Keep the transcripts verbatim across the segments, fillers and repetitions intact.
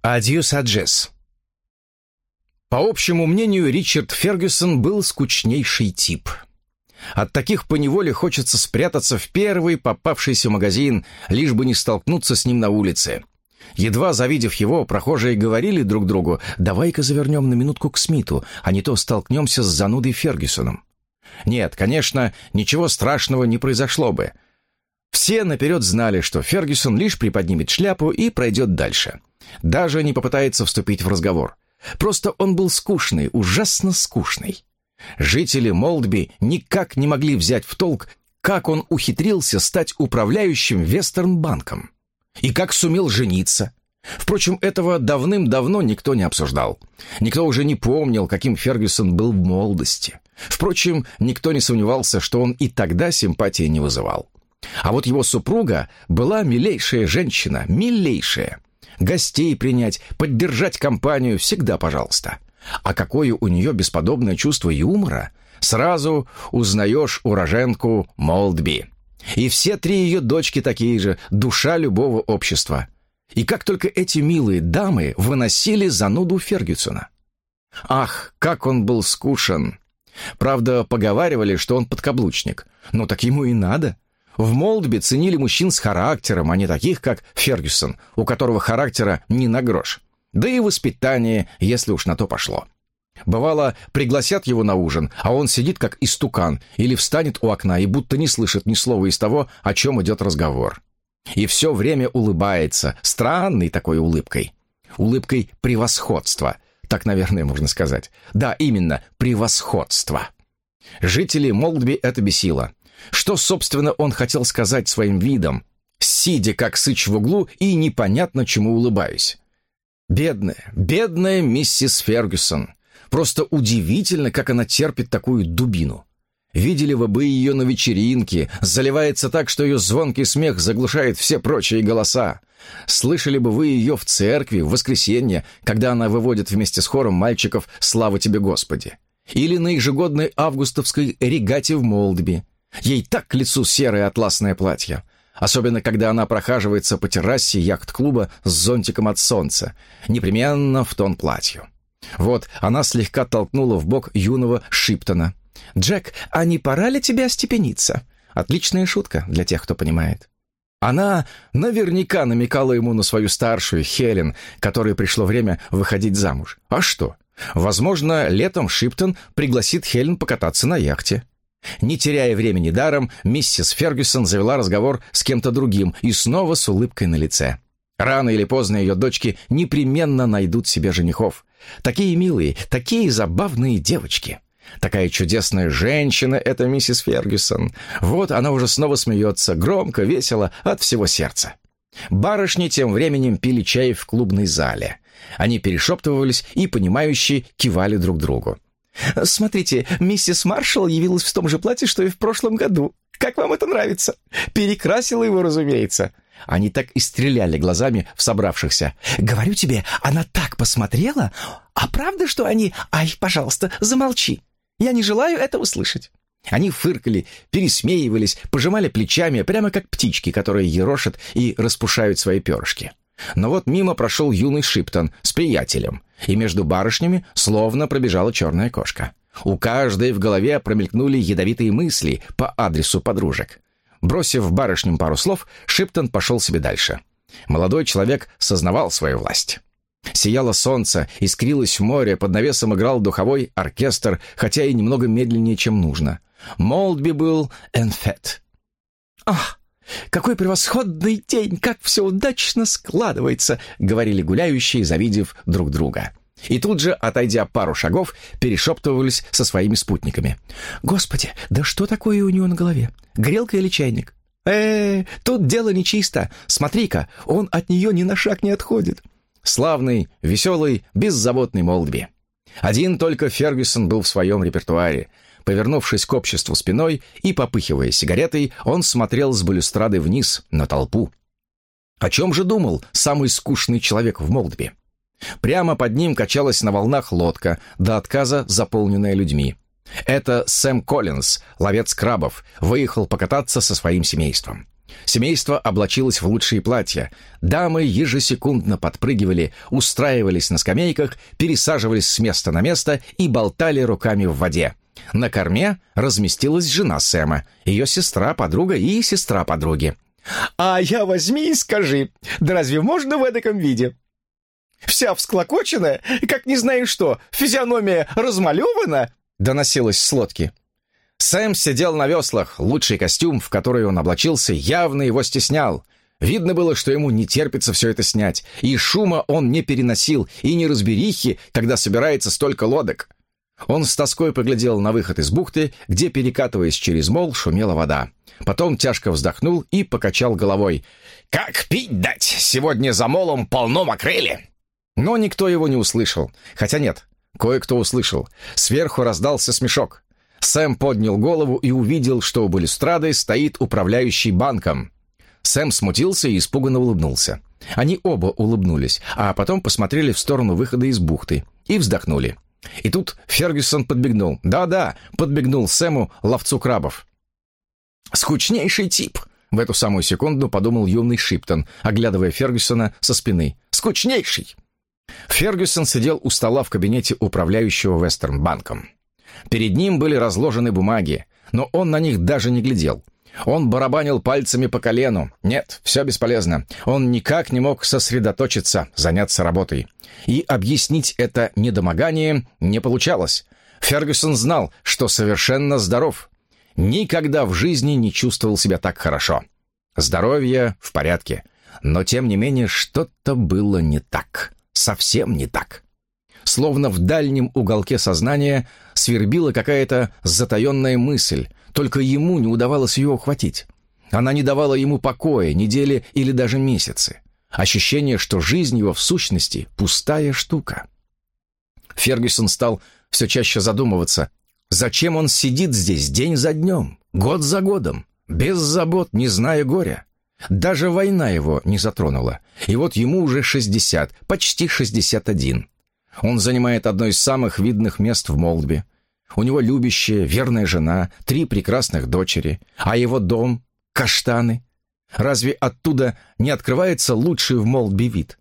Адью Саджес. По общему мнению, Ричард Фергюсон был скучнейший тип. От таких поневоле хочется спрятаться в первый попавшийся магазин, лишь бы не столкнуться с ним на улице. Едва завидев его, прохожие говорили друг другу: «Давай-ка завернем на минутку к Смиту, а не то столкнемся с занудой Фергюсоном». Нет, конечно, ничего страшного не произошло бы. Все наперед знали, что Фергюсон лишь приподнимет шляпу и пройдет дальше. Даже не попытается вступить в разговор. Просто он был скучный, ужасно скучный. Жители Молдби никак не могли взять в толк, как он ухитрился стать управляющим Вестернбанком. И как сумел жениться. Впрочем, этого давным-давно никто не обсуждал. Никто уже не помнил, каким Фергюсон был в молодости. Впрочем, никто не сомневался, что он и тогда симпатии не вызывал. А вот его супруга была милейшая женщина, милейшая. Гостей принять, поддержать компанию — всегда пожалуйста. А какое у нее бесподобное чувство юмора! Сразу узнаешь уроженку Молдби. И все три ее дочки такие же, душа любого общества. И как только эти милые дамы выносили зануду Фергюсона. Ах, как он был скучен! Правда, поговаривали, что он подкаблучник. Но так ему и надо. В Молдби ценили мужчин с характером, а не таких, как Фергюсон, у которого характера ни на грош. Да и воспитание, если уж на то пошло. Бывало, пригласят его на ужин, а он сидит как истукан, или встанет у окна и будто не слышит ни слова из того, о чем идет разговор. И все время улыбается, странной такой улыбкой. Улыбкой превосходства, так, наверное, можно сказать. Да, именно, превосходство. Жители Молдби это бесило. Что, собственно, он хотел сказать своим видом, сидя как сыч в углу и непонятно чему улыбаясь? Бедная, бедная миссис Фергюсон. Просто удивительно, как она терпит такую дубину. Видели вы бы ее на вечеринке, заливается так, что ее звонкий смех заглушает все прочие голоса. Слышали бы вы ее в церкви в воскресенье, когда она выводит вместе с хором мальчиков «Слава тебе, Господи!» Или на ежегодной августовской регате в Молдби. Ей так к лицу серое атласное платье. Особенно, когда она прохаживается по террасе яхт-клуба с зонтиком от солнца. Непременно в тон платью. Вот, она слегка толкнула в бок юного Шиптона. «Джек, а не пора ли тебе остепениться?» Отличная шутка для тех, кто понимает. Она наверняка намекала ему на свою старшую, Хелен, которой пришло время выходить замуж. А что? Возможно, летом Шиптон пригласит Хелен покататься на яхте. Не теряя времени даром, миссис Фергюсон завела разговор с кем-то другим и снова с улыбкой на лице. Рано или поздно ее дочки непременно найдут себе женихов. Такие милые, такие забавные девочки. Такая чудесная женщина эта миссис Фергюсон. Вот она уже снова смеется, громко, весело, от всего сердца. Барышни тем временем пили чай в клубной зале. Они перешептывались и, понимающие, кивали друг другу. «Смотрите, миссис Маршалл явилась в том же платье, что и в прошлом году. Как вам это нравится? Перекрасила его, разумеется». Они так и стреляли глазами в собравшихся. «Говорю тебе, она так посмотрела. А правда, что они... Ай, пожалуйста, замолчи. Я не желаю этого слышать». Они фыркали, пересмеивались, пожимали плечами, прямо как птички, которые ерошат и распушают свои перышки. Но вот мимо прошел юный Шиптон с приятелем, и между барышнями словно пробежала черная кошка. У каждой в голове промелькнули ядовитые мысли по адресу подружек. Бросив барышням пару слов, Шиптон пошел себе дальше. Молодой человек сознавал свою власть. Сияло солнце, искрилось море, под навесом играл духовой оркестр, хотя и немного медленнее, чем нужно. Молдби был энфет. «Ах, какой превосходный день, как все удачно складывается», — говорили гуляющие, завидев друг друга. И тут же, отойдя пару шагов, перешептывались со своими спутниками. «Господи, да что такое у него на голове? Грелка или чайник? Э, -э тут дело нечисто. Смотри-ка, он от нее ни на шаг не отходит». Славный, веселый, беззаботный Молдби. Один только Фергюсон был в своем репертуаре. Повернувшись к обществу спиной и попыхивая сигаретой, он смотрел с балюстрады вниз на толпу. О чем же думал самый скучный человек в Молдби? Прямо под ним качалась на волнах лодка, до отказа заполненная людьми. Это Сэм Коллинз, ловец крабов, выехал покататься со своим семейством. Семейство облачилось в лучшие платья. Дамы ежесекундно подпрыгивали, устраивались на скамейках, пересаживались с места на место и болтали руками в воде. На корме разместилась жена Сэма, ее сестра-подруга и сестра подруги. «А я возьми и скажи, да разве можно в эдаком виде? Вся всклокоченная, как не знаю что, физиономия размалевана?» — доносилось с лодки. Сэм сидел на веслах, лучший костюм, в который он облачился, явно его стеснял. Видно было, что ему не терпится все это снять, и шума он не переносил, и неразберихи, когда собирается столько лодок. Он с тоской поглядел на выход из бухты, где, перекатываясь через мол, шумела вода. Потом тяжко вздохнул и покачал головой. «Как пить дать? Сегодня за молом полно макрели!» Но никто его не услышал. Хотя нет, кое-кто услышал. Сверху раздался смешок. Сэм поднял голову и увидел, что у балюстрады стоит управляющий банком. Сэм смутился и испуганно улыбнулся. Они оба улыбнулись, а потом посмотрели в сторону выхода из бухты и вздохнули. И тут Фергюсон подбегнул. Да-да, подбегнул Сэму, ловцу крабов. «Скучнейший тип!» — в эту самую секунду подумал юный Шиптон, оглядывая Фергюсона со спины. «Скучнейший!» Фергюсон сидел у стола в кабинете управляющего Вестерн-банком. Перед ним были разложены бумаги, но он на них даже не глядел. Он барабанил пальцами по колену. Нет, все бесполезно. Он никак не мог сосредоточиться, заняться работой. И объяснить это недомогание не получалось. Фергюсон знал, что совершенно здоров. Никогда в жизни не чувствовал себя так хорошо. Здоровье в порядке. Но, тем не менее, что-то было не так. Совсем не так. Словно в дальнем уголке сознания свербила какая-то затаенная мысль, только ему не удавалось ее ухватить. Она не давала ему покоя недели или даже месяцы. Ощущение, что жизнь его в сущности пустая штука. Фергюсон стал все чаще задумываться, зачем он сидит здесь день за днем, год за годом, без забот, не зная горя. Даже война его не затронула, и вот ему уже шестьдесят, почти шестьдесят один. Он занимает одно из самых видных мест в Молдби. У него любящая, верная жена, три прекрасных дочери, а его дом — каштаны. Разве оттуда не открывается лучший в Молдби вид?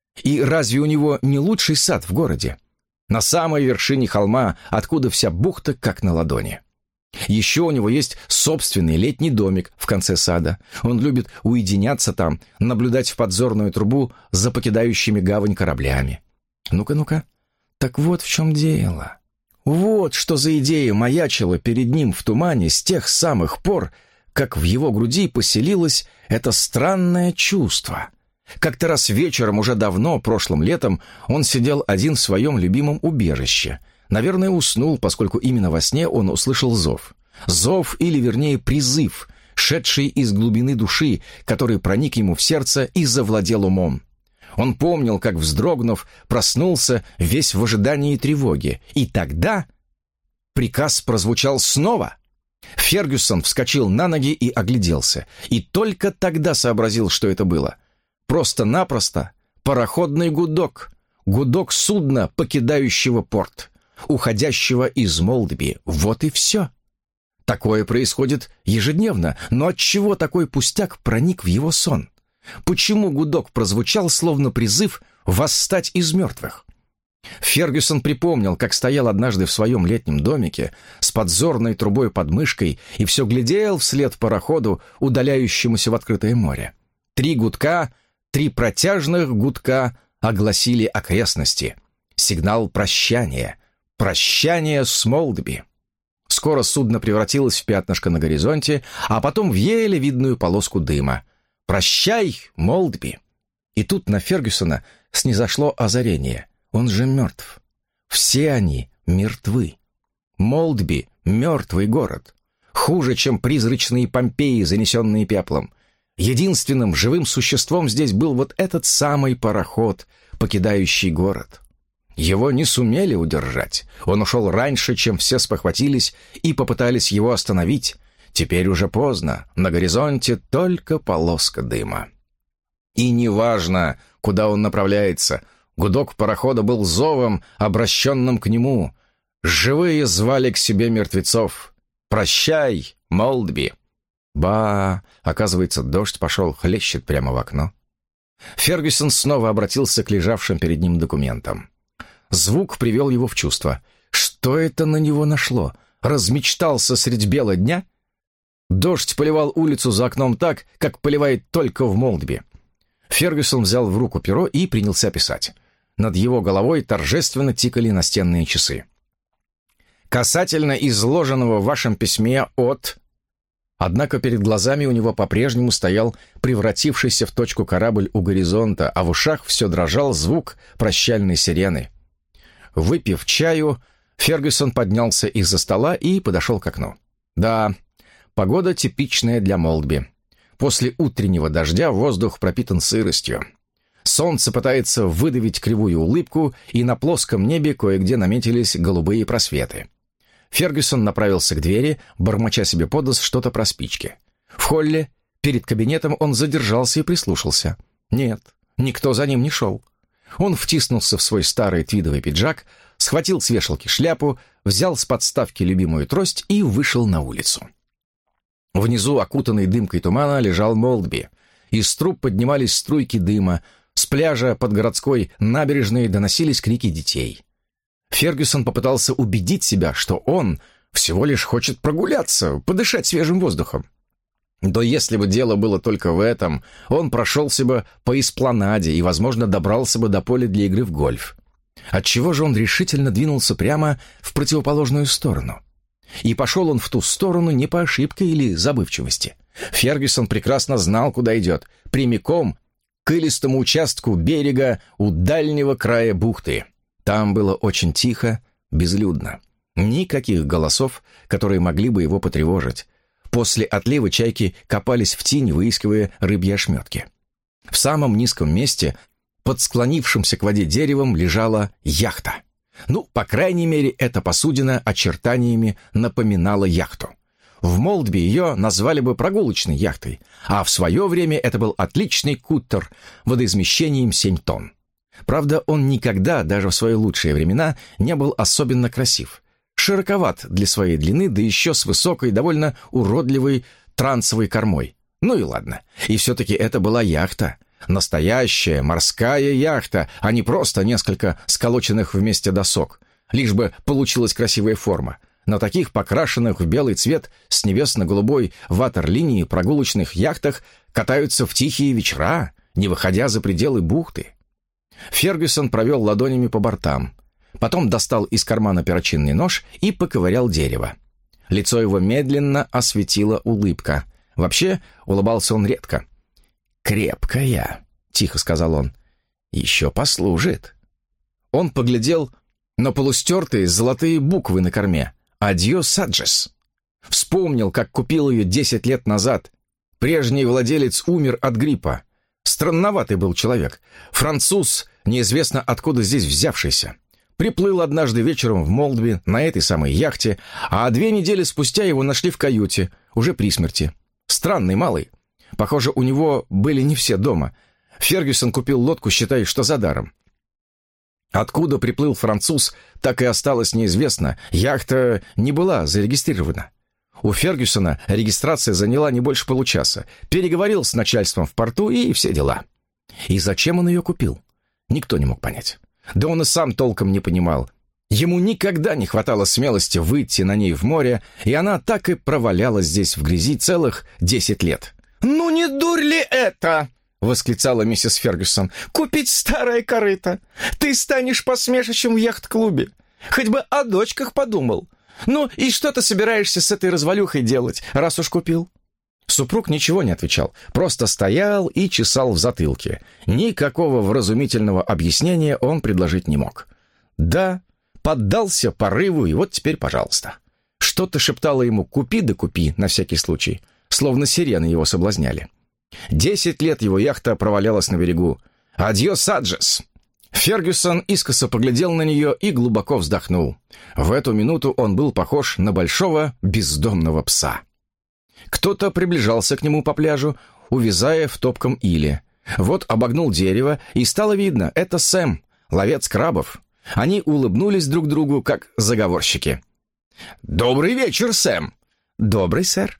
И разве у него не лучший сад в городе? На самой вершине холма, откуда вся бухта как на ладони. Еще у него есть собственный летний домик в конце сада. Он любит уединяться там, наблюдать в подзорную трубу за покидающими гавань кораблями. Ну-ка, ну-ка. Так вот в чем дело. Вот что за идея маячила перед ним в тумане с тех самых пор, как в его груди поселилось это странное чувство. Как-то раз вечером, уже давно, прошлым летом, он сидел один в своем любимом убежище. Наверное, уснул, поскольку именно во сне он услышал зов. Зов, или вернее призыв, шедший из глубины души, который проник ему в сердце и завладел умом. Он помнил, как, вздрогнув, проснулся весь в ожидании тревоги. И тогда приказ прозвучал снова. Фергюсон вскочил на ноги и огляделся. И только тогда сообразил, что это было. Просто-напросто пароходный гудок. Гудок судна, покидающего порт, уходящего из Молдби. Вот и все. Такое происходит ежедневно. Но отчего такой пустяк проник в его сон? Почему гудок прозвучал, словно призыв восстать из мертвых? Фергюсон припомнил, как стоял однажды в своем летнем домике с подзорной трубой под мышкой и все глядел вслед пароходу, удаляющемуся в открытое море. Три гудка, три протяжных гудка огласили окрестности. Сигнал прощания. Прощание с Молдби. Скоро судно превратилось в пятнышко на горизонте, а потом в еле видную полоску дыма. «Прощай, Молдби!» И тут на Фергюсона снизошло озарение. Он же мертв. Все они мертвы. Молдби — мертвый город. Хуже, чем призрачные Помпеи, занесенные пеплом. Единственным живым существом здесь был вот этот самый пароход, покидающий город. Его не сумели удержать. Он ушел раньше, чем все спохватились и попытались его остановить. Теперь уже поздно, на горизонте только полоска дыма. И неважно, куда он направляется, гудок парохода был зовом, обращенным к нему. Живые звали к себе мертвецов. «Прощай, Молдби!» Ба, оказывается, дождь пошел, хлещет прямо в окно. Фергюсон снова обратился к лежавшим перед ним документам. Звук привел его в чувство. Что это на него нашло? Размечтался средь бела дня? Дождь поливал улицу за окном так, как поливает только в Молдби. Фергюсон взял в руку перо и принялся писать. Над его головой торжественно тикали настенные часы. «Касательно изложенного в вашем письме от...» Однако перед глазами у него по-прежнему стоял превратившийся в точку корабль у горизонта, а в ушах все дрожал звук прощальной сирены. Выпив чаю, Фергюсон поднялся из-за стола и подошел к окну. Да, погода типичная для Молдби. После утреннего дождя воздух пропитан сыростью. Солнце пытается выдавить кривую улыбку, и на плоском небе кое-где наметились голубые просветы. Фергюсон направился к двери, бормоча себе под нос что-то про спички. В холле, перед кабинетом, он задержался и прислушался. Нет, никто за ним не шел. Он втиснулся в свой старый твидовый пиджак, схватил с вешалки шляпу, взял с подставки любимую трость и вышел на улицу. Внизу, окутанный дымкой тумана, лежал Молдби. Из труб поднимались струйки дыма, с пляжа под городской набережной доносились крики детей. Фергюсон попытался убедить себя, что он всего лишь хочет прогуляться, подышать свежим воздухом. Да если бы дело было только в этом, он прошелся бы по эспланаде и, возможно, добрался бы до поля для игры в гольф. Отчего же он решительно двинулся прямо в противоположную сторону? И пошел он в ту сторону не по ошибке или забывчивости. Фергюсон прекрасно знал, куда идет, прямиком к илистому участку берега у дальнего края бухты. Там было очень тихо, безлюдно. Никаких голосов, которые могли бы его потревожить. После отлива чайки копались в тень, выискивая рыбьи ошметки. В самом низком месте, под склонившимся к воде деревом, лежала яхта. Ну, по крайней мере, эта посудина очертаниями напоминала яхту. В Молдби ее назвали бы прогулочной яхтой, а в свое время это был отличный кутер водоизмещением семь тонн. Правда, он никогда, даже в свои лучшие времена, не был особенно красив. Широковат для своей длины, да еще с высокой, довольно уродливой трансовой кормой. Ну и ладно. И все-таки это была яхта. Настоящая морская яхта, а не просто несколько сколоченных вместе досок. Лишь бы получилась красивая форма. На таких покрашенных в белый цвет с небесно-голубой ватерлинии прогулочных яхтах катаются в тихие вечера, не выходя за пределы бухты. Фергюсон провел ладонями по бортам. Потом достал из кармана перочинный нож и поковырял дерево. Лицо его медленно осветила улыбка. Вообще, улыбался он редко. «Крепкая», — тихо сказал он. «Еще послужит». Он поглядел на полустертые золотые буквы на корме. «Адьо Саджес». Вспомнил, как купил ее десять лет назад. Прежний владелец умер от гриппа. Странноватый был человек. Француз, неизвестно откуда здесь взявшийся. Приплыл однажды вечером в Молдби на этой самой яхте, а две недели спустя его нашли в каюте, уже при смерти. Странный малый. Похоже, у него были не все дома. Фергюсон купил лодку, считай, что за даром. Откуда приплыл француз, так и осталось неизвестно. Яхта не была зарегистрирована. У Фергюсона регистрация заняла не больше получаса. Переговорил с начальством в порту и все дела. И зачем он ее купил? Никто не мог понять. Да он и сам толком не понимал. Ему никогда не хватало смелости выйти на ней в море, и она так и провалялась здесь в грязи целых десять лет. «Ну не дурь ли это?» — восклицала миссис Фергюсон. «Купить старое корыто! Ты станешь посмешищем в яхт-клубе! Хоть бы о дочках подумал! Ну и что ты собираешься с этой развалюхой делать, раз уж купил?» Супруг ничего не отвечал, просто стоял и чесал в затылке. Никакого вразумительного объяснения он предложить не мог. Да, поддался порыву, и вот теперь пожалуйста. Что-то шептало ему «купи да купи» на всякий случай, словно сирены его соблазняли. Десять лет его яхта провалялась на берегу. «Адьо, Саджес!» Фергюсон искоса поглядел на нее и глубоко вздохнул. В эту минуту он был похож на большого бездомного пса. Кто-то приближался к нему по пляжу, увязая в топком иле. Вот обогнул дерево, и стало видно, это Сэм, ловец крабов. Они улыбнулись друг другу, как заговорщики. «Добрый вечер, Сэм!» «Добрый, сэр».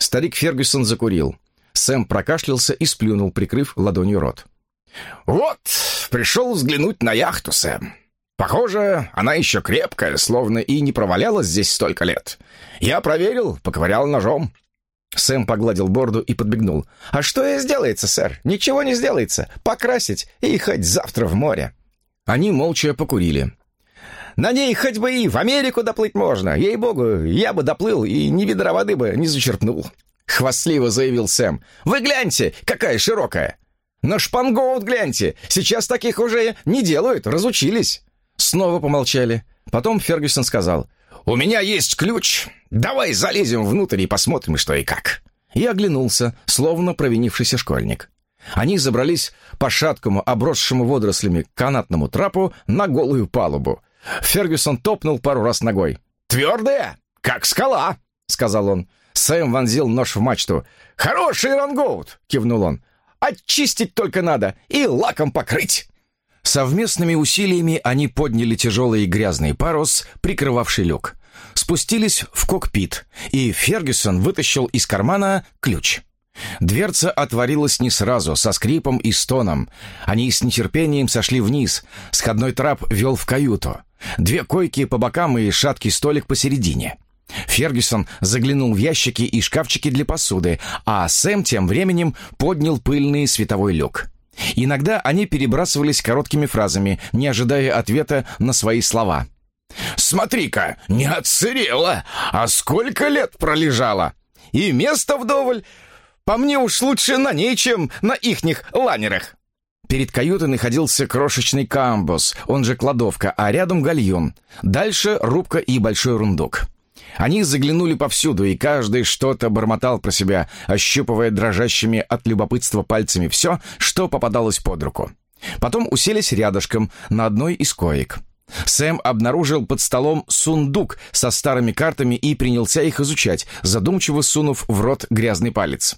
Старик Фергюсон закурил. Сэм прокашлялся и сплюнул, прикрыв ладонью рот. «Вот, пришел взглянуть на яхту, Сэм. Похоже, она еще крепкая, словно и не провалялась здесь столько лет. Я проверил, поковырял ножом». Сэм погладил бороду и подбегнул. «А что и сделается, сэр? Ничего не сделается. Покрасить и хоть завтра в море». Они молча покурили. «На ней хоть бы и в Америку доплыть можно. Ей-богу, я бы доплыл и ни ведра воды бы не зачерпнул», — хвастливо заявил Сэм. «Вы гляньте, какая широкая! На шпангоут гляньте! Сейчас таких уже не делают, разучились!» Снова помолчали. Потом Фергюсон сказал: «У меня есть ключ. Давай залезем внутрь и посмотрим, что и как». И оглянулся, словно провинившийся школьник. Они забрались по шаткому, обросшему водорослями канатному трапу на голую палубу. Фергюсон топнул пару раз ногой. «Твердая, как скала», — сказал он. Сэм вонзил нож в мачту. «Хороший рангоут», — кивнул он. «Очистить только надо и лаком покрыть». Совместными усилиями они подняли тяжелый и грязный парус, прикрывавший люк. Спустились в кокпит, и Фергюсон вытащил из кармана ключ. Дверца отворилась не сразу, со скрипом и стоном. Они с нетерпением сошли вниз. Сходной трап вел в каюту. Две койки по бокам и шаткий столик посередине. Фергюсон заглянул в ящики и шкафчики для посуды, а Сэм тем временем поднял пыльный световой люк. Иногда они перебрасывались короткими фразами, не ожидая ответа на свои слова. «Смотри-ка, не отсырела! А сколько лет пролежала! И место вдоволь! По мне уж лучше на ней, чем на ихних лайнерах!» Перед каютой находился крошечный камбус, он же кладовка, а рядом гальюн. Дальше рубка и большой рундук. Они заглянули повсюду, и каждый что-то бормотал про себя, ощупывая дрожащими от любопытства пальцами все, что попадалось под руку. Потом уселись рядышком на одной из коек. Сэм обнаружил под столом сундук со старыми картами и принялся их изучать, задумчиво сунув в рот грязный палец.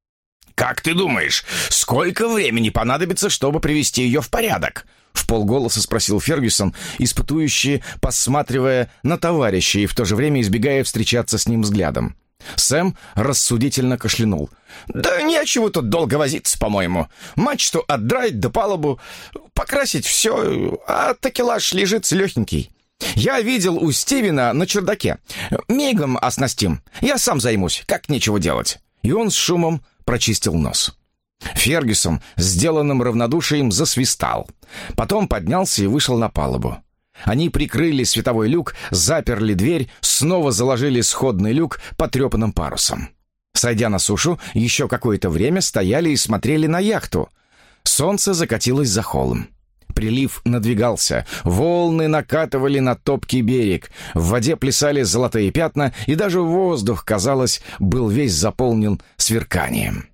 «Как ты думаешь, сколько времени понадобится, чтобы привести ее в порядок?» В полголоса спросил Фергюсон, испытующий, посматривая на товарища и в то же время избегая встречаться с ним взглядом. Сэм рассудительно кашлянул. «Да нечего тут долго возиться, по-моему. Мачту отдраить да палубу, покрасить все, а такелаж лежит легенький. Я видел у Стивена на чердаке. Мигом оснастим. Я сам займусь, как нечего делать». И он с шумом прочистил нос. Фергюсон, сделанным равнодушием, засвистал. Потом поднялся и вышел на палубу. Они прикрыли световой люк, заперли дверь, снова заложили сходный люк потрепанным парусом. Сойдя на сушу, еще какое-то время стояли и смотрели на яхту. Солнце закатилось за холм. Прилив надвигался, волны накатывали на топкий берег, в воде плясали золотые пятна, и даже воздух, казалось, был весь заполнен сверканием.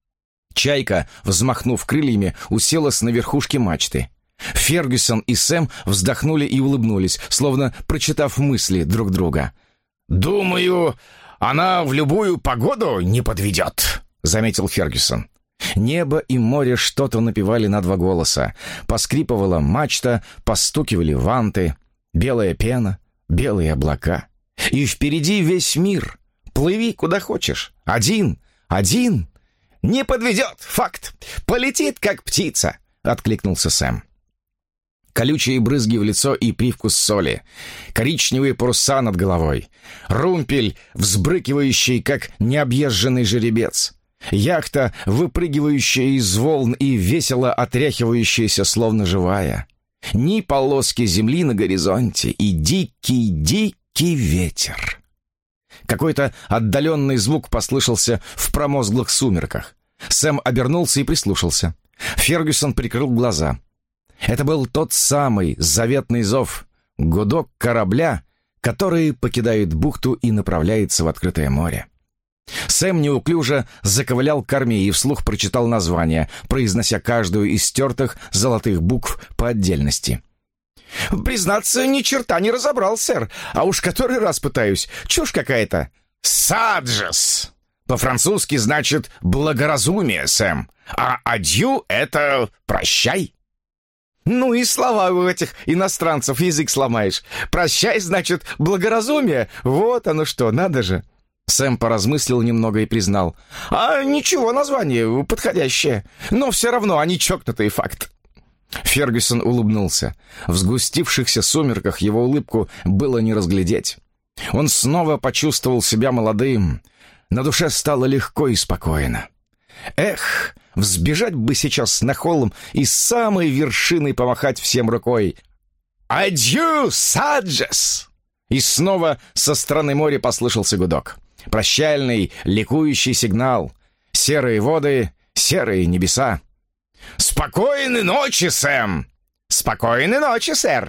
Чайка, взмахнув крыльями, уселась на верхушке мачты. Фергюсон и Сэм вздохнули и улыбнулись, словно прочитав мысли друг друга. «Думаю, она в любую погоду не подведет», — заметил Фергюсон. Небо и море что-то напевали на два голоса. Поскрипывала мачта, постукивали ванты. Белая пена, белые облака. И впереди весь мир. Плыви куда хочешь. Один, один. «Не подведет, факт. Полетит, как птица», — откликнулся Сэм. Колючие брызги в лицо и привкус соли. Коричневые паруса над головой. Румпель, взбрыкивающий, как необъезженный жеребец. Яхта, выпрыгивающая из волн и весело отряхивающаяся, словно живая. Ни полоски земли на горизонте и дикий-дикий ветер. Какой-то отдаленный звук послышался в промозглых сумерках. Сэм обернулся и прислушался. Фергюсон прикрыл глаза. Это был тот самый заветный зов, гудок корабля, который покидает бухту и направляется в открытое море. Сэм неуклюже заковылял к корме и вслух прочитал название, произнося каждую из стертых золотых букв по отдельности. «Признаться, ни черта не разобрал, сэр. А уж который раз пытаюсь. Чушь какая-то». «Саджес. По-французски значит «благоразумие», Сэм. А «адью» — это «прощай». «Ну и слова у этих иностранцев, язык сломаешь. Прощай, значит, благоразумие. Вот оно что, надо же». Сэм поразмыслил немного и признал. «А ничего, название подходящее. Но все равно они чокнутый факт». Фергюсон улыбнулся. В сгустившихся сумерках его улыбку было не разглядеть. Он снова почувствовал себя молодым. На душе стало легко и спокойно. Эх, взбежать бы сейчас на холм и с самой вершины помахать всем рукой. «Адью, Саджес!» И снова со стороны моря послышался гудок. Прощальный, ликующий сигнал. Серые воды, серые небеса. «Спокойной ночи, Сэм!» «Спокойной ночи, сэр!»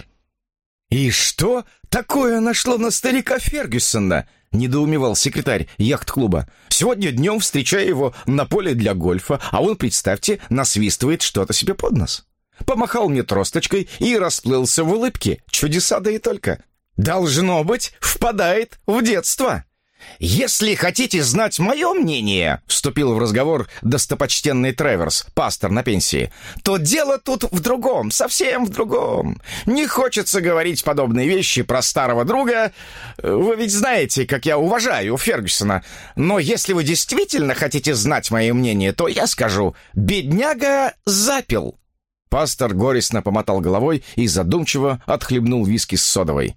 «И что такое нашло на старика Фергюсона?» — недоумевал секретарь яхт-клуба. «Сегодня днем встречаю его на поле для гольфа, а он, представьте, насвистывает что-то себе под нос. Помахал мне тросточкой и расплылся в улыбке. Чудеса да и только. Должно быть, впадает в детство». «Если хотите знать мое мнение», — вступил в разговор достопочтенный Треверс, пастор на пенсии, «то дело тут в другом, совсем в другом. Не хочется говорить подобные вещи про старого друга. Вы ведь знаете, как я уважаю Фергюсона. Но если вы действительно хотите знать мое мнение, то я скажу: бедняга запил». Пастор горестно помотал головой и задумчиво отхлебнул виски с содовой.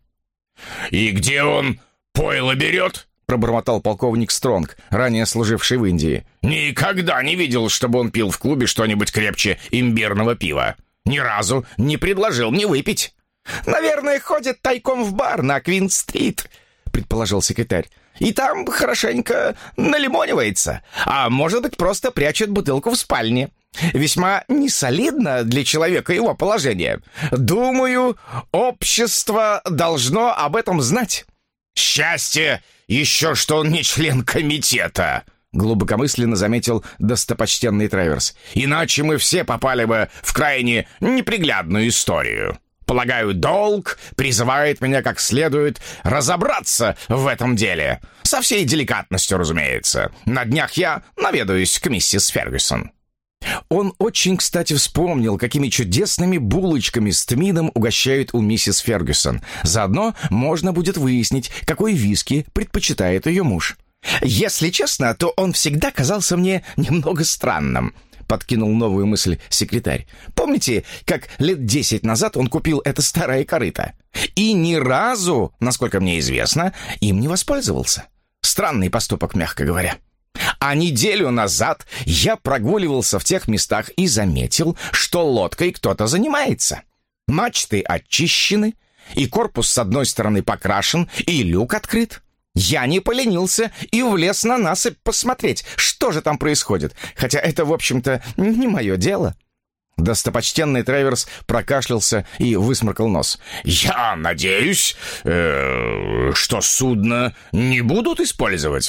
«И где он пойло берет?» — пробормотал полковник Стронг, ранее служивший в Индии. «Никогда не видел, чтобы он пил в клубе что-нибудь крепче имбирного пива. Ни разу не предложил мне выпить». «Наверное, ходит тайком в бар на Квин-стрит», — предположил секретарь. «И там хорошенько налимонивается. А может быть, просто прячет бутылку в спальне. Весьма несолидно для человека его положения. Думаю, общество должно об этом знать». «Счастье еще, что он не член комитета», — глубокомысленно заметил достопочтенный Треверс. «Иначе мы все попали бы в крайне неприглядную историю. Полагаю, долг призывает меня как следует разобраться в этом деле. Со всей деликатностью, разумеется. На днях я наведаюсь к миссис Фергюсон». Он очень, кстати, вспомнил, какими чудесными булочками с тмином угощают у миссис Фергюсон. Заодно можно будет выяснить, какой виски предпочитает ее муж. «Если честно, то он всегда казался мне немного странным», — подкинул новую мысль секретарь. «Помните, как лет десять назад он купил это старое корыто? И ни разу, насколько мне известно, им не воспользовался. Странный поступок, мягко говоря. А неделю назад я прогуливался в тех местах и заметил, что лодкой кто-то занимается. Мачты очищены, и корпус с одной стороны покрашен, и люк открыт. Я не поленился и влез на насыпь посмотреть, что же там происходит, хотя это, в общем-то, не мое дело». Достопочтенный Треверс прокашлялся и высморкал нос. «Я надеюсь, э, что судно не будут использовать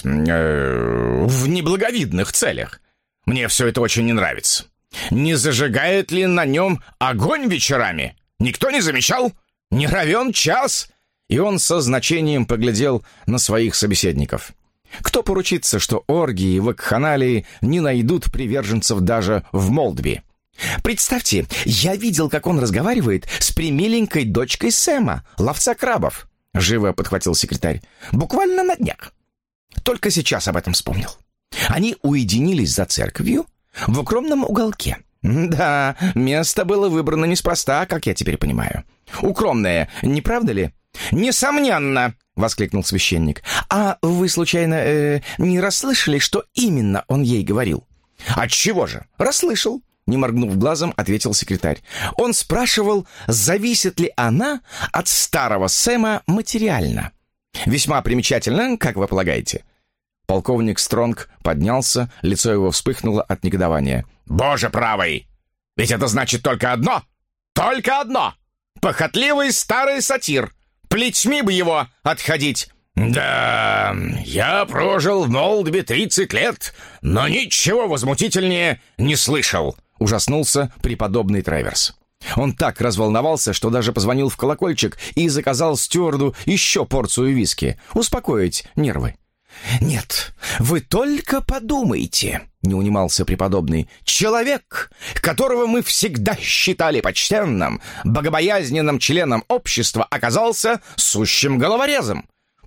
э, в неблаговидных целях. Мне все это очень не нравится. Не зажигает ли на нем огонь вечерами? Никто не замечал? Не равен час?» И он со значением поглядел на своих собеседников. Кто поручится, что оргии и вакханалии не найдут приверженцев даже в Молдби? «Представьте, я видел, как он разговаривает с премиленькой дочкой Сэма, ловца крабов», — живо подхватил секретарь. «Буквально на днях. Только сейчас об этом вспомнил. Они уединились за церковью в укромном уголке. Да, место было выбрано неспроста, как я теперь понимаю. Укромное, не правда ли?» «Несомненно», — воскликнул священник. «А вы, случайно, э, не расслышали, что именно он ей говорил?» «Отчего же? Расслышал». Не моргнув глазом, ответил секретарь. «Он спрашивал, зависит ли она от старого Сэма материально. Весьма примечательно, как вы полагаете?» Полковник Стронг поднялся, лицо его вспыхнуло от негодования. «Боже правый! Ведь это значит только одно! Только одно! Похотливый старый сатир! Плетьми бы его отходить!» «Да, я прожил в Молдби тридцать лет, но ничего возмутительнее не слышал», — ужаснулся преподобный Треверс. Он так разволновался, что даже позвонил в колокольчик и заказал стюарду еще порцию виски, успокоить нервы. «Нет, вы только подумайте», — не унимался преподобный. «Человек, которого мы всегда считали почтенным, богобоязненным членом общества, оказался сущим головорезом.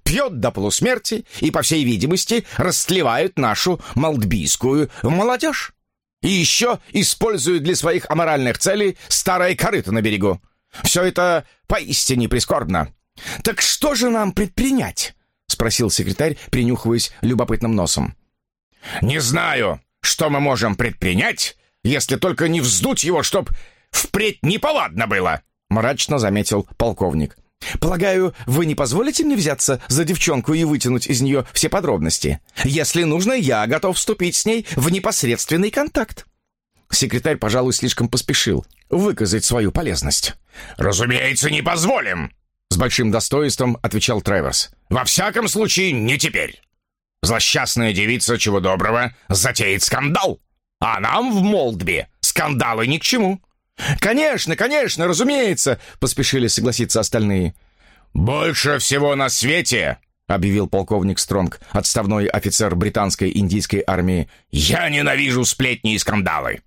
пьет до полусмерти и, по всей видимости, растлевает нашу молдбийскую молодежь. И еще использует для своих аморальных целей старое корыто на берегу. Все это поистине прискорбно. «Так что же нам предпринять?» — спросил секретарь, принюхиваясь любопытным носом. «Не знаю, что мы можем предпринять, если только не вздуть его, чтоб впредь неповадно было», — мрачно заметил полковник. «Полагаю, вы не позволите мне взяться за девчонку и вытянуть из нее все подробности? Если нужно, я готов вступить с ней в непосредственный контакт». Секретарь, пожалуй, слишком поспешил выказать свою полезность. «Разумеется, не позволим», — с большим достоинством отвечал Треворс. «Во всяком случае, не теперь. Злосчастная девица, чего доброго, затеет скандал. А нам в Молдби скандалы ни к чему». «Конечно, конечно, разумеется», — поспешили согласиться остальные. «Больше всего на свете», — объявил полковник Стронг, отставной офицер британской индийской армии, «я ненавижу сплетни и скандалы».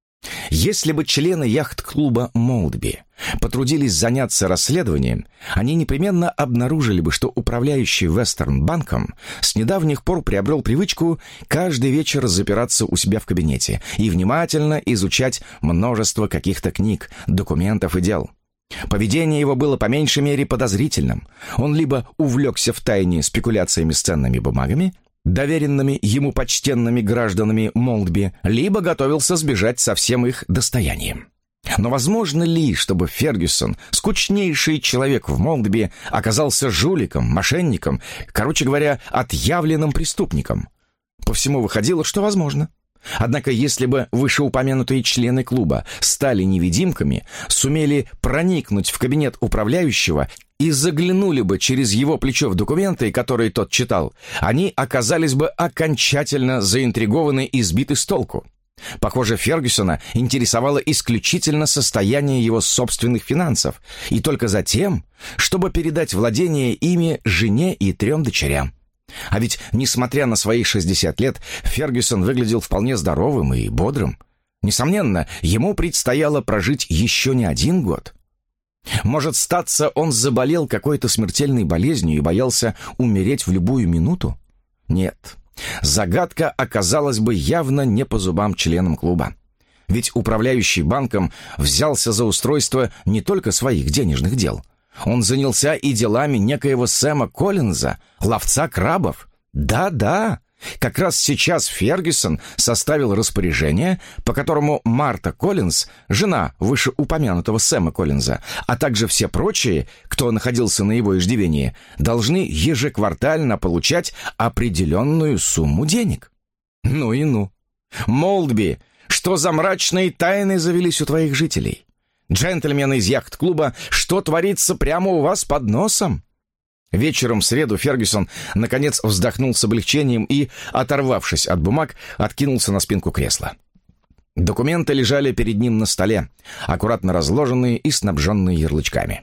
Если бы члены яхт-клуба «Молдби» потрудились заняться расследованием, они непременно обнаружили бы, что управляющий Вестерн-банком с недавних пор приобрел привычку каждый вечер запираться у себя в кабинете и внимательно изучать множество каких-то книг, документов и дел. Поведение его было по меньшей мере подозрительным. Он либо увлекся втайне спекуляциями с ценными бумагами, доверенными ему почтенными гражданами Молдби, либо готовился сбежать со всем их достоянием. Но возможно ли, чтобы Фергюсон, скучнейший человек в Молдби, оказался жуликом, мошенником, короче говоря, отъявленным преступником? По всему выходило, что возможно. Однако, если бы вышеупомянутые члены клуба стали невидимками, сумели проникнуть в кабинет управляющего и заглянули бы через его плечо в документы, которые тот читал, они оказались бы окончательно заинтригованы и сбиты с толку. Похоже, Фергюсона интересовало исключительно состояние его собственных финансов, и только затем, чтобы передать владение ими жене и трем дочерям. А ведь, несмотря на свои шестьдесят лет, Фергюсон выглядел вполне здоровым и бодрым. Несомненно, ему предстояло прожить еще не один год. Может, статься, он заболел какой-то смертельной болезнью и боялся умереть в любую минуту? Нет, загадка оказалась бы явно не по зубам членам клуба. Ведь управляющий банком взялся за устройство не только своих денежных дел. Он занялся и делами некоего Сэма Коллинза, ловца крабов. Да-да, как раз сейчас Фергюсон составил распоряжение, по которому Марта Коллинз, жена вышеупомянутого Сэма Коллинза, а также все прочие, кто находился на его иждивении, должны ежеквартально получать определенную сумму денег. Ну и ну. Молдби, что за мрачные тайны завелись у твоих жителей? Джентльмены из яхт-клуба, что творится прямо у вас под носом? Вечером в среду Фергюсон наконец вздохнул с облегчением и, оторвавшись от бумаг, откинулся на спинку кресла. Документы лежали перед ним на столе, аккуратно разложенные и снабженные ярлычками.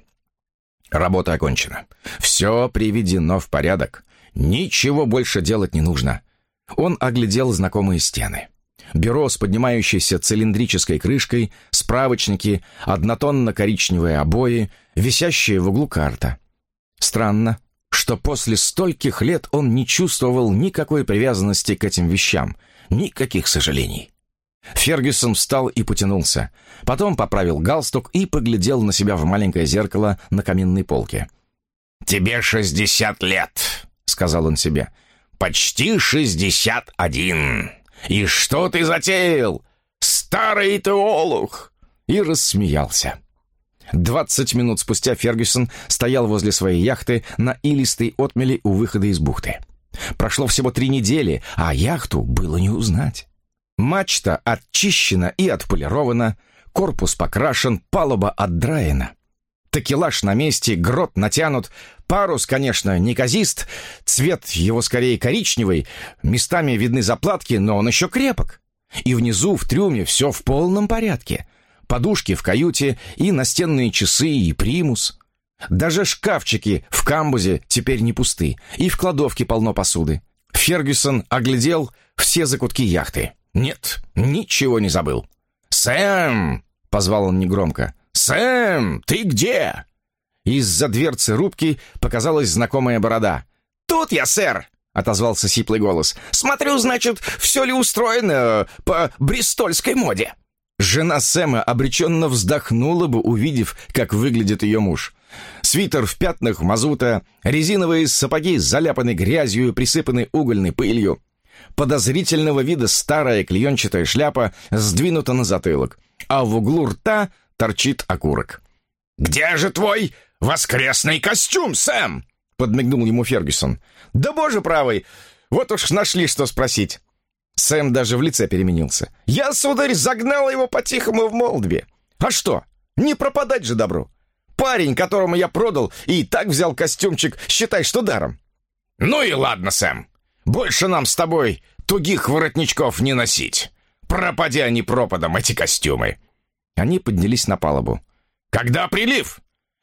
Работа окончена. Все приведено в порядок. Ничего больше делать не нужно. Он оглядел знакомые стены. Бюро с поднимающейся цилиндрической крышкой, справочники, однотонно-коричневые обои, висящая в углу карта. Странно, что после стольких лет он не чувствовал никакой привязанности к этим вещам, никаких сожалений. Фергюсон встал и потянулся, потом поправил галстук и поглядел на себя в маленькое зеркало на каминной полке. «Тебе шестьдесят лет», — сказал он себе, — «почти шестьдесят один. И что ты затеял? Старый ты олух!» И рассмеялся. Двадцать минут спустя Фергюсон стоял возле своей яхты на илистой отмели у выхода из бухты. Прошло всего три недели, а яхту было не узнать. Мачта отчищена и отполирована, корпус покрашен, палуба отдраена. Такелаж на месте, грот натянут, парус, конечно, неказист, цвет его скорее коричневый, местами видны заплатки, но он еще крепок. И внизу, в трюме, все в полном порядке. Подушки в каюте и настенные часы, и примус. Даже шкафчики в камбузе теперь не пусты, и в кладовке полно посуды. Фергюсон оглядел все закутки яхты. Нет, ничего не забыл. «Сэм!» — позвал он негромко. «Сэм, ты где?» Из-за дверцы рубки показалась знакомая борода. «Тут я, сэр!» — отозвался сиплый голос. «Смотрю, значит, все ли устроено по бристольской моде?» Жена Сэма обреченно вздохнула бы, увидев, как выглядит ее муж. Свитер в пятнах мазута, резиновые сапоги заляпаны грязью и присыпаны угольной пылью. Подозрительного вида старая клеенчатая шляпа сдвинута на затылок, а в углу рта торчит окурок. «Где же твой воскресный костюм, Сэм?» — подмигнул ему Фергюсон. «Да боже правый, вот уж нашли, что спросить». Сэм даже в лице переменился. «Я, сударь, загнал его по-тихому в Молдби. А что, не пропадать же добру. Парень, которому я продал, и так взял костюмчик, считай, что даром». «Ну и ладно, Сэм. Больше нам с тобой тугих воротничков не носить. Пропади они пропадом, эти костюмы». Они поднялись на палубу. «Когда прилив?»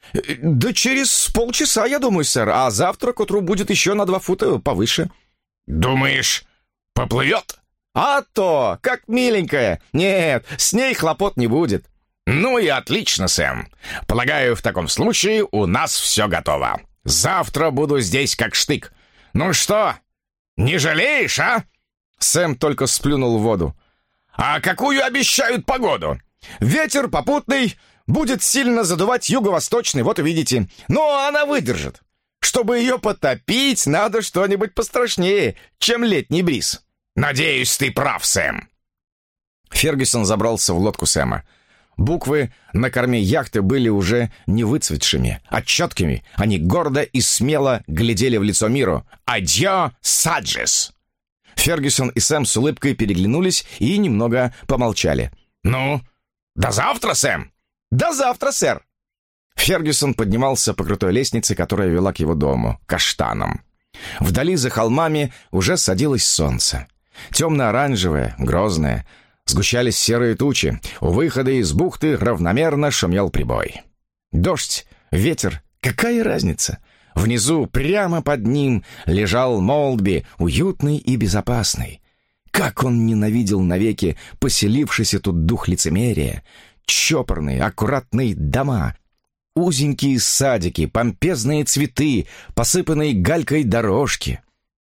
«Да через полчаса, я думаю, сэр, а завтра к утру будет еще на два фута повыше». «Думаешь, поплывет?» «А то, как миленькая. Нет, с ней хлопот не будет». «Ну и отлично, Сэм. Полагаю, в таком случае у нас все готово. Завтра буду здесь как штык. Ну что, не жалеешь, а?» Сэм только сплюнул в воду. «А какую обещают погоду?» «Ветер попутный, будет сильно задувать юго-восточный, вот увидите. Но она выдержит. Чтобы ее потопить, надо что-нибудь пострашнее, чем летний бриз». «Надеюсь, ты прав, Сэм». Фергюсон забрался в лодку Сэма. Буквы на корме яхты были уже не выцветшими, а четкими. Они гордо и смело глядели в лицо миру. «Адьё, Саджес!» Фергюсон и Сэм с улыбкой переглянулись и немного помолчали. «Ну, до завтра, Сэм!» «До завтра, сэр!» Фергюсон поднимался по крутой лестнице, которая вела к его дому, каштанам. Вдали за холмами уже садилось солнце. Темно-оранжевое, грозное. Сгущались серые тучи. У выхода из бухты равномерно шумел прибой. Дождь, ветер, какая разница? Внизу, прямо под ним, лежал Молдби, уютный и безопасный. Как он ненавидел навеки поселившийся тут дух лицемерия. Чопорные, аккуратные дома, узенькие садики, помпезные цветы, посыпанные галькой дорожки.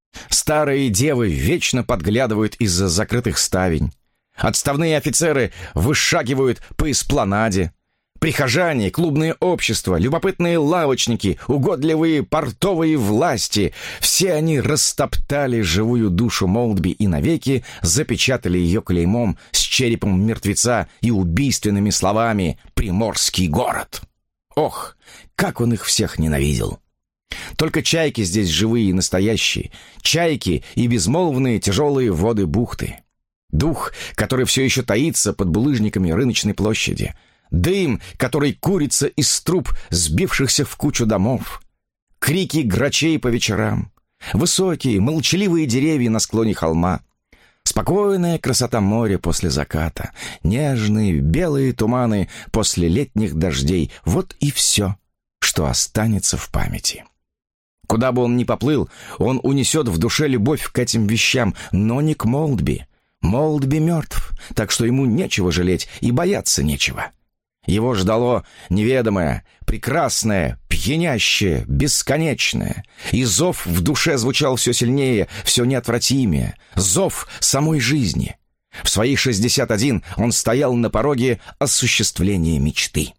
Старые девы вечно подглядывают из-за закрытых ставень. Отставные офицеры вышагивают по эспланаде. Прихожане, клубное общество, любопытные лавочники, угодливые портовые власти — все они растоптали живую душу Молдби и навеки запечатали ее клеймом с черепом мертвеца и убийственными словами «Приморский город». Ох, как он их всех ненавидел! Только чайки здесь живые и настоящие, чайки и безмолвные тяжелые воды бухты. Дух, который все еще таится под булыжниками рыночной площади. Дым, который курится из труб, сбившихся в кучу домов. Крики грачей по вечерам. Высокие, молчаливые деревья на склоне холма. Спокойная красота моря после заката. Нежные белые туманы после летних дождей. Вот и все, что останется в памяти. Куда бы он ни поплыл, он унесет в душе любовь к этим вещам, но не к Молдби. Молдби мертв, так что ему нечего жалеть и бояться нечего. Его ждало неведомое, прекрасное, пьянящее, бесконечное. И зов в душе звучал все сильнее, все неотвратимее. Зов самой жизни. В свои шестьдесят один он стоял на пороге осуществления мечты.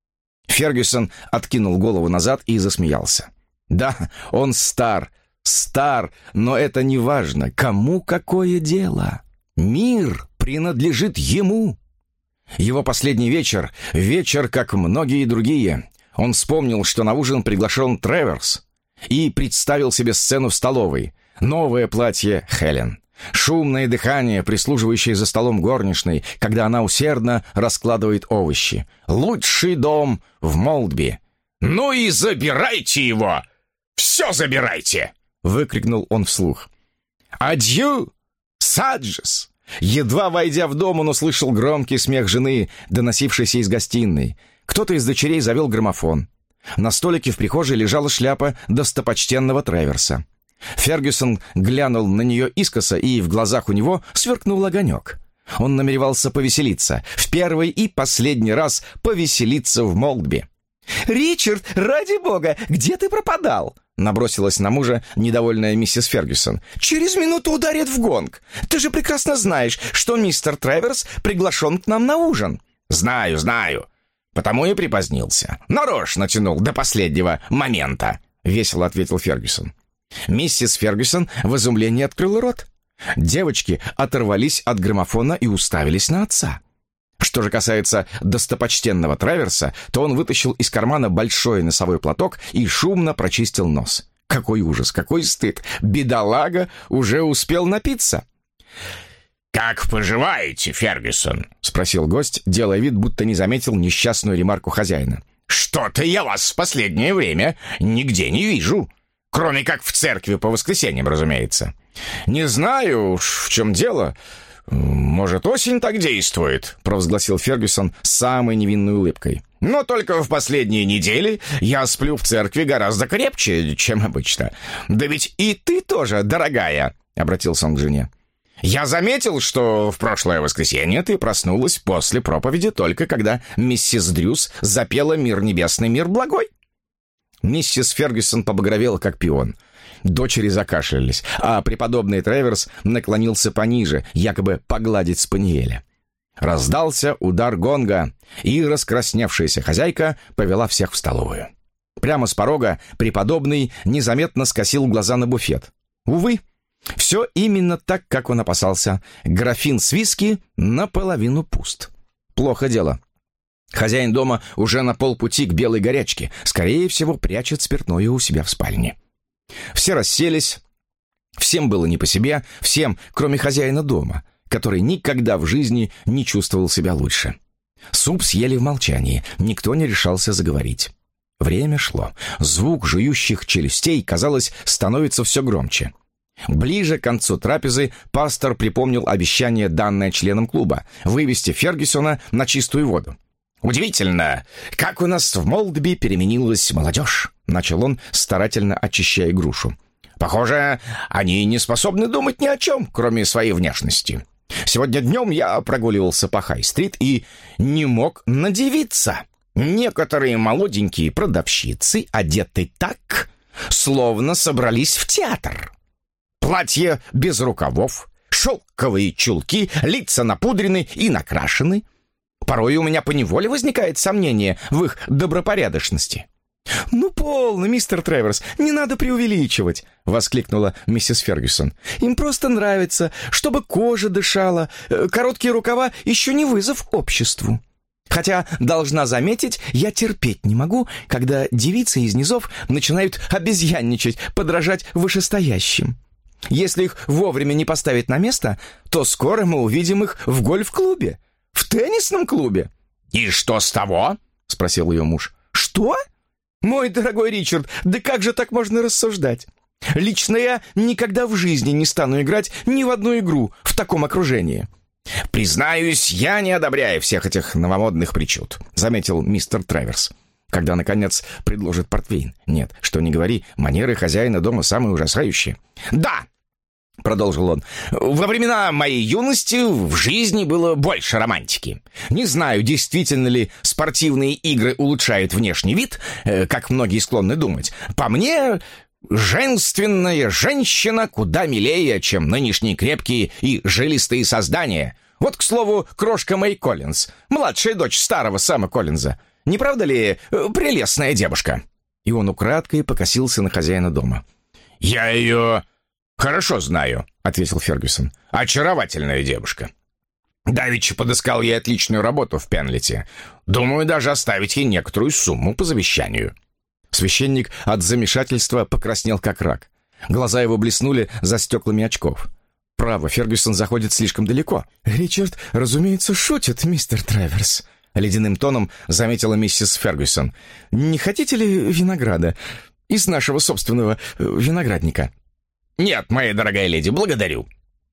Фергюсон откинул голову назад и засмеялся. Да, он стар, стар, но это не важно. Кому какое дело? Мир принадлежит ему. Его последний вечер, вечер, как многие другие. Он вспомнил, что на ужин приглашен Треверс, и представил себе сцену в столовой. Новое платье Хелен. Шумное дыхание, прислуживающее за столом горничной, когда она усердно раскладывает овощи. Лучший дом в Молдби. «Ну и забирайте его! Все забирайте!» — выкрикнул он вслух. «Адью, Саджес!» Едва войдя в дом, он услышал громкий смех жены, доносившийся из гостиной. Кто-то из дочерей завел граммофон. На столике в прихожей лежала шляпа достопочтенного Треверса. Фергюсон глянул на нее искоса, и в глазах у него сверкнул огонек. Он намеревался повеселиться, в первый и последний раз повеселиться в Молдби. «Ричард, ради бога, где ты пропадал?» набросилась на мужа недовольная миссис Фергюсон. «Через минуту ударит в гонг. Ты же прекрасно знаешь, что мистер Трэверс приглашен к нам на ужин». «Знаю, знаю. Потому и припозднился. Нарочно тянул до последнего момента», — весело ответил Фергюсон. Миссис Фергюсон в изумлении открыла рот. Девочки оторвались от граммофона и уставились на отца. Что же касается достопочтенного Трэверса, то он вытащил из кармана большой носовой платок и шумно прочистил нос. Какой ужас, какой стыд! Бедолага уже успел напиться. «Как поживаете, Фергюсон?» — спросил гость, делая вид, будто не заметил несчастную ремарку хозяина. «Что-то я вас в последнее время нигде не вижу. Кроме как в церкви по воскресеньям, разумеется. Не знаю уж, в чем дело. Может, осень так действует», — провозгласил Фергюсон с самой невинной улыбкой. «Но только в последние недели я сплю в церкви гораздо крепче, чем обычно. Да ведь и ты тоже, дорогая», — обратился он к жене. «Я заметил, что в прошлое воскресенье ты проснулась после проповеди только когда миссис Дрюс запела «Мир небесный, мир благой». Миссис Фергюсон побагровела, как пион. Дочери закашлялись, а преподобный Трэверс наклонился пониже, якобы погладить спаниеля. Раздался удар гонга, и раскрасневшаяся хозяйка повела всех в столовую. Прямо с порога преподобный незаметно скосил глаза на буфет. Увы, все именно так, как он опасался. Графин с виски наполовину пуст. Плохо дело. Хозяин дома уже на полпути к белой горячке. Скорее всего, прячет спиртное у себя в спальне. Все расселись. Всем было не по себе. Всем, кроме хозяина дома, который никогда в жизни не чувствовал себя лучше. Суп съели в молчании. Никто не решался заговорить. Время шло. Звук жующих челюстей, казалось, становится все громче. Ближе к концу трапезы пастор припомнил обещание, данное членам клуба, вывести Фергюсона на чистую воду. «Удивительно, как у нас в Молдби переменилась молодежь», — начал он, старательно очищая грушу. «Похоже, они не способны думать ни о чем, кроме своей внешности. Сегодня днем я прогуливался по Хай-стрит и не мог надивиться. Некоторые молоденькие продавщицы одеты так, словно собрались в театр. Платья без рукавов, шелковые чулки, лица напудрены и накрашены. Порой у меня поневоле возникает сомнение в их добропорядочности». «Ну, полно, мистер Трэверс, не надо преувеличивать», — воскликнула миссис Фергюсон. «Им просто нравится, чтобы кожа дышала. Короткие рукава еще не вызов обществу. Хотя, должна заметить, я терпеть не могу, когда девицы из низов начинают обезьянничать, подражать вышестоящим. Если их вовремя не поставить на место, то скоро мы увидим их в гольф-клубе, в теннисном клубе». «И что с того?» — спросил ее муж. «Что? Мой дорогой Ричард, да как же так можно рассуждать? Лично я никогда в жизни не стану играть ни в одну игру в таком окружении». «Признаюсь, я не одобряю всех этих новомодных причуд», — заметил мистер Трэверс, когда, наконец, предложит портвейн. Нет, что ни говори, манеры хозяина дома самые ужасающие. «Да», — продолжил он, — «во времена моей юности в жизни было больше романтики. Не знаю, действительно ли спортивные игры улучшают внешний вид, э, как многие склонны думать. По мне, женственная женщина куда милее, чем нынешние крепкие и жилистые создания. Вот, к слову, крошка Мэй Коллинз, младшая дочь старого Сэма Коллинза. Не правда ли э, прелестная девушка?» И он украдкой покосился на хозяина дома. «Я ее хорошо знаю», — ответил Фергюсон. «Очаровательная девушка. Давеча подыскал ей отличную работу в Пенлете. Думаю, даже оставить ей некоторую сумму по завещанию». Священник от замешательства покраснел как рак. Глаза его блеснули за стеклами очков. Право, Фергюсон заходит слишком далеко. «Ричард, разумеется, шутит, мистер Трэверс», — ледяным тоном заметила миссис Фергюсон. «Не хотите ли винограда из нашего собственного виноградника?» «Нет, моя дорогая леди, благодарю».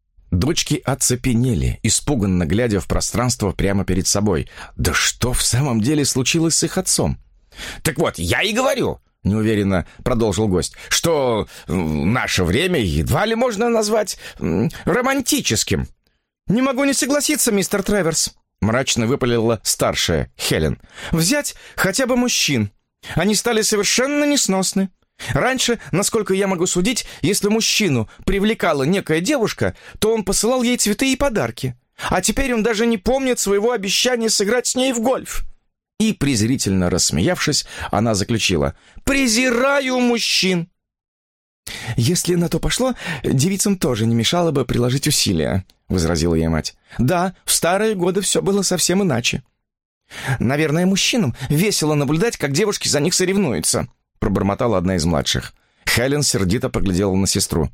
Дочки оцепенели, испуганно глядя в пространство прямо перед собой. Да что в самом деле случилось с их отцом? «Так вот, я и говорю», — неуверенно продолжил гость, «что наше время едва ли можно назвать романтическим». «Не могу не согласиться, мистер Трэверс», — мрачно выпалила старшая Хелен. «Взять хотя бы мужчин. Они стали совершенно несносны. Раньше, насколько я могу судить, если мужчину привлекала некая девушка, то он посылал ей цветы и подарки. А теперь он даже не помнит своего обещания сыграть с ней в гольф». И, презрительно рассмеявшись, она заключила: «Презираю мужчин!» «Если на то пошло, девицам тоже не мешало бы приложить усилия», — возразила ей мать. «Да, в старые годы все было совсем иначе». «Наверное, мужчинам весело наблюдать, как девушки за них соревнуются», — пробормотала одна из младших. Хелен сердито поглядела на сестру.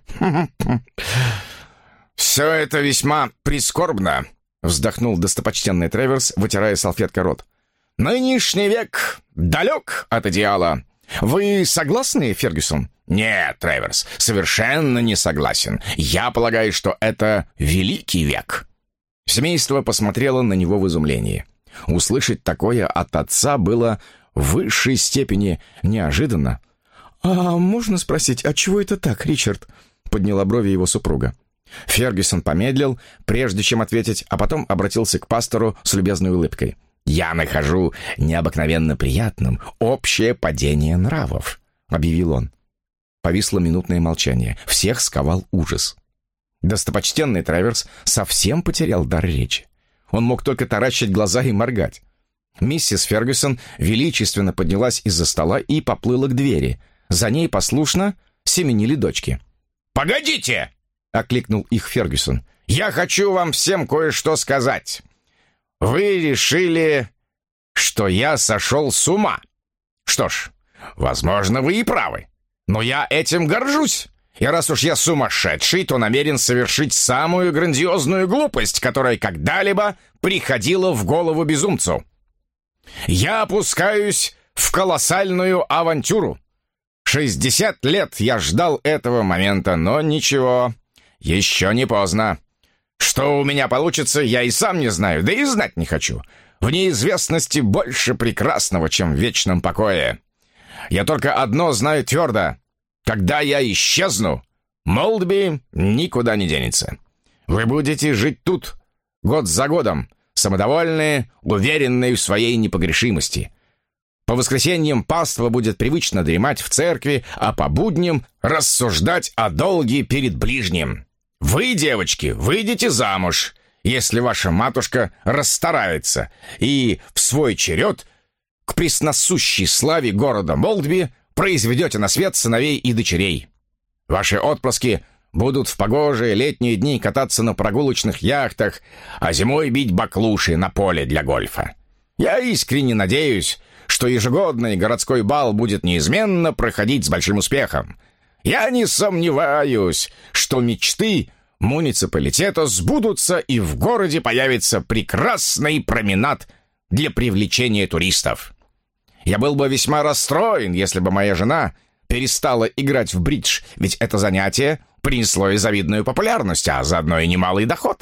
«Все это весьма прискорбно», — вздохнул достопочтенный Треверс, вытирая салфеткой рот. «Нынешний век далек от идеала. Вы согласны, Фергюсон?» «Нет, Треверс, совершенно не согласен. Я полагаю, что это великий век». Семейство посмотрело на него в изумлении. Услышать такое от отца было в высшей степени неожиданно. «А можно спросить, отчего это так, Ричард?» — подняла брови его супруга. Фергюсон помедлил, прежде чем ответить, а потом обратился к пастору с любезной улыбкой. «Я нахожу необыкновенно приятным общее падение нравов», — объявил он. Повисло минутное молчание. Всех сковал ужас. Достопочтенный Треверс совсем потерял дар речи. Он мог только таращить глаза и моргать. Миссис Фергюсон величественно поднялась из-за стола и поплыла к двери. За ней послушно семенили дочки. «Погодите!» — окликнул их Фергюсон. «Я хочу вам всем кое-что сказать. Вы решили, что я сошел с ума. Что ж, возможно, вы и правы. Но я этим горжусь. И раз уж я сумасшедший, то намерен совершить самую грандиозную глупость, которая когда-либо приходила в голову безумцу. Я опускаюсь в колоссальную авантюру. шестьдесят лет я ждал этого момента, но ничего, еще не поздно. Что у меня получится, я и сам не знаю, да и знать не хочу. В неизвестности больше прекрасного, чем в вечном покое. Я только одно знаю твердо. Когда я исчезну, Молдби никуда не денется. Вы будете жить тут, год за годом, самодовольные, уверенные в своей непогрешимости. По воскресеньям паства будет привычно дремать в церкви, а по будням рассуждать о долге перед ближним. Вы, девочки, выйдете замуж, если ваша матушка расстарается, и в свой черед к пресносущей славе города Молдби произведете на свет сыновей и дочерей. Ваши отпрыски будут в погожие летние дни кататься на прогулочных яхтах, а зимой бить баклуши на поле для гольфа. Я искренне надеюсь, что ежегодный городской бал будет неизменно проходить с большим успехом. Я не сомневаюсь, что мечты муниципалитета сбудутся, и в городе появится прекрасный променад для привлечения туристов. Я был бы весьма расстроен, если бы моя жена перестала играть в бридж, ведь это занятие принесло ей завидную популярность, а заодно и немалый доход.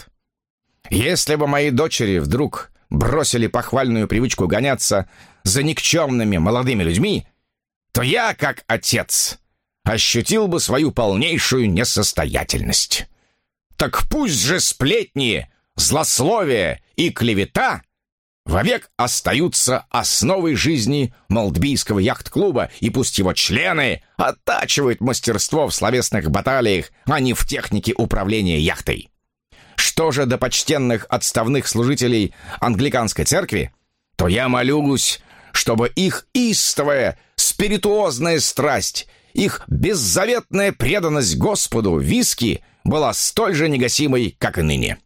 Если бы мои дочери вдруг бросили похвальную привычку гоняться за никчемными молодыми людьми, то я, как отец, ощутил бы свою полнейшую несостоятельность. Так пусть же сплетни, злословие и клевета вовек остаются основой жизни Молдбийского яхт-клуба, и пусть его члены оттачивают мастерство в словесных баталиях, а не в технике управления яхтой. Что же до почтенных отставных служителей англиканской церкви, то я молюсь, чтобы их истовая спиритуозная страсть, их беззаветная преданность Господу виски была столь же негасимой, как и ныне.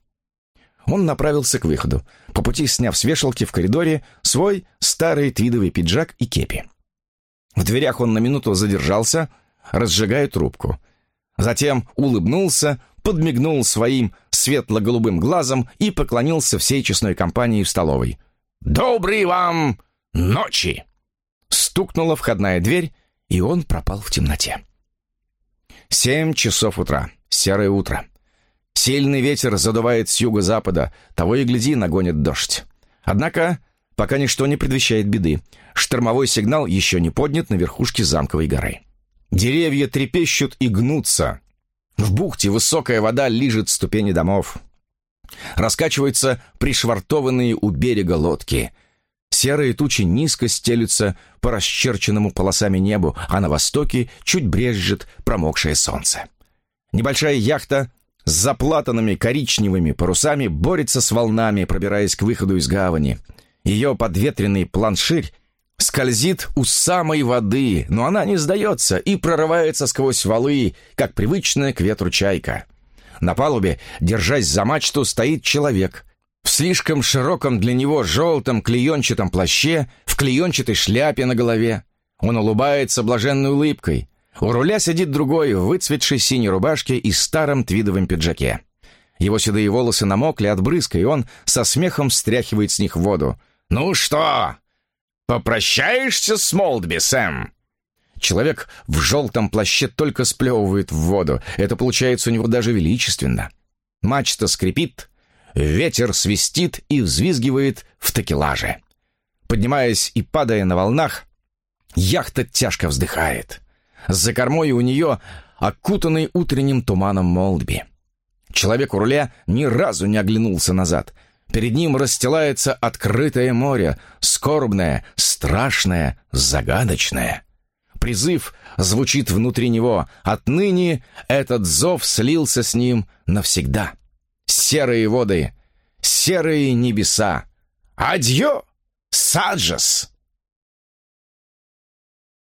Он направился к выходу, по пути сняв с вешалки в коридоре свой старый твидовый пиджак и кепи. В дверях он на минуту задержался, разжигая трубку. Затем улыбнулся, подмигнул своим светло-голубым глазом и поклонился всей честной компании в столовой. «Доброй вам ночи!» Стукнула входная дверь, и он пропал в темноте. Семь часов утра. Серое утро. Сильный ветер задувает с юго-запада, того и гляди, нагонит дождь. Однако пока ничто не предвещает беды. Штормовой сигнал еще не поднят на верхушке замковой горы. Деревья трепещут и гнутся. В бухте высокая вода лижет ступени домов. Раскачиваются пришвартованные у берега лодки. Серые тучи низко стелются по расчерченному полосами небу, а на востоке чуть брезжит промокшее солнце. Небольшая яхта с заплатанными коричневыми парусами борется с волнами, пробираясь к выходу из гавани. Ее подветренный планширь скользит у самой воды, но она не сдается и прорывается сквозь валы, как привычная к ветру чайка. На палубе, держась за мачту, стоит человек в слишком широком для него желтом клеенчатом плаще, в клеенчатой шляпе на голове. Он улыбается блаженной улыбкой. У руля сидит другой в выцветшей синей рубашке и старом твидовом пиджаке. Его седые волосы намокли от брызга, и он со смехом стряхивает с них воду. «Ну что, попрощаешься с Молдби, Сэм?» Человек в желтом плаще только сплевывает в воду. Это получается у него даже величественно. Мачта скрипит, ветер свистит и взвизгивает в такелаже. Поднимаясь и падая на волнах, яхта тяжко вздыхает. За кормой у нее окутанный утренним туманом Молдби. Человек у руля ни разу не оглянулся назад. Перед ним расстилается открытое море, скорбное, страшное, загадочное. Призыв звучит внутри него. Отныне этот зов слился с ним навсегда. Серые воды, серые небеса. Адьё, Саджас!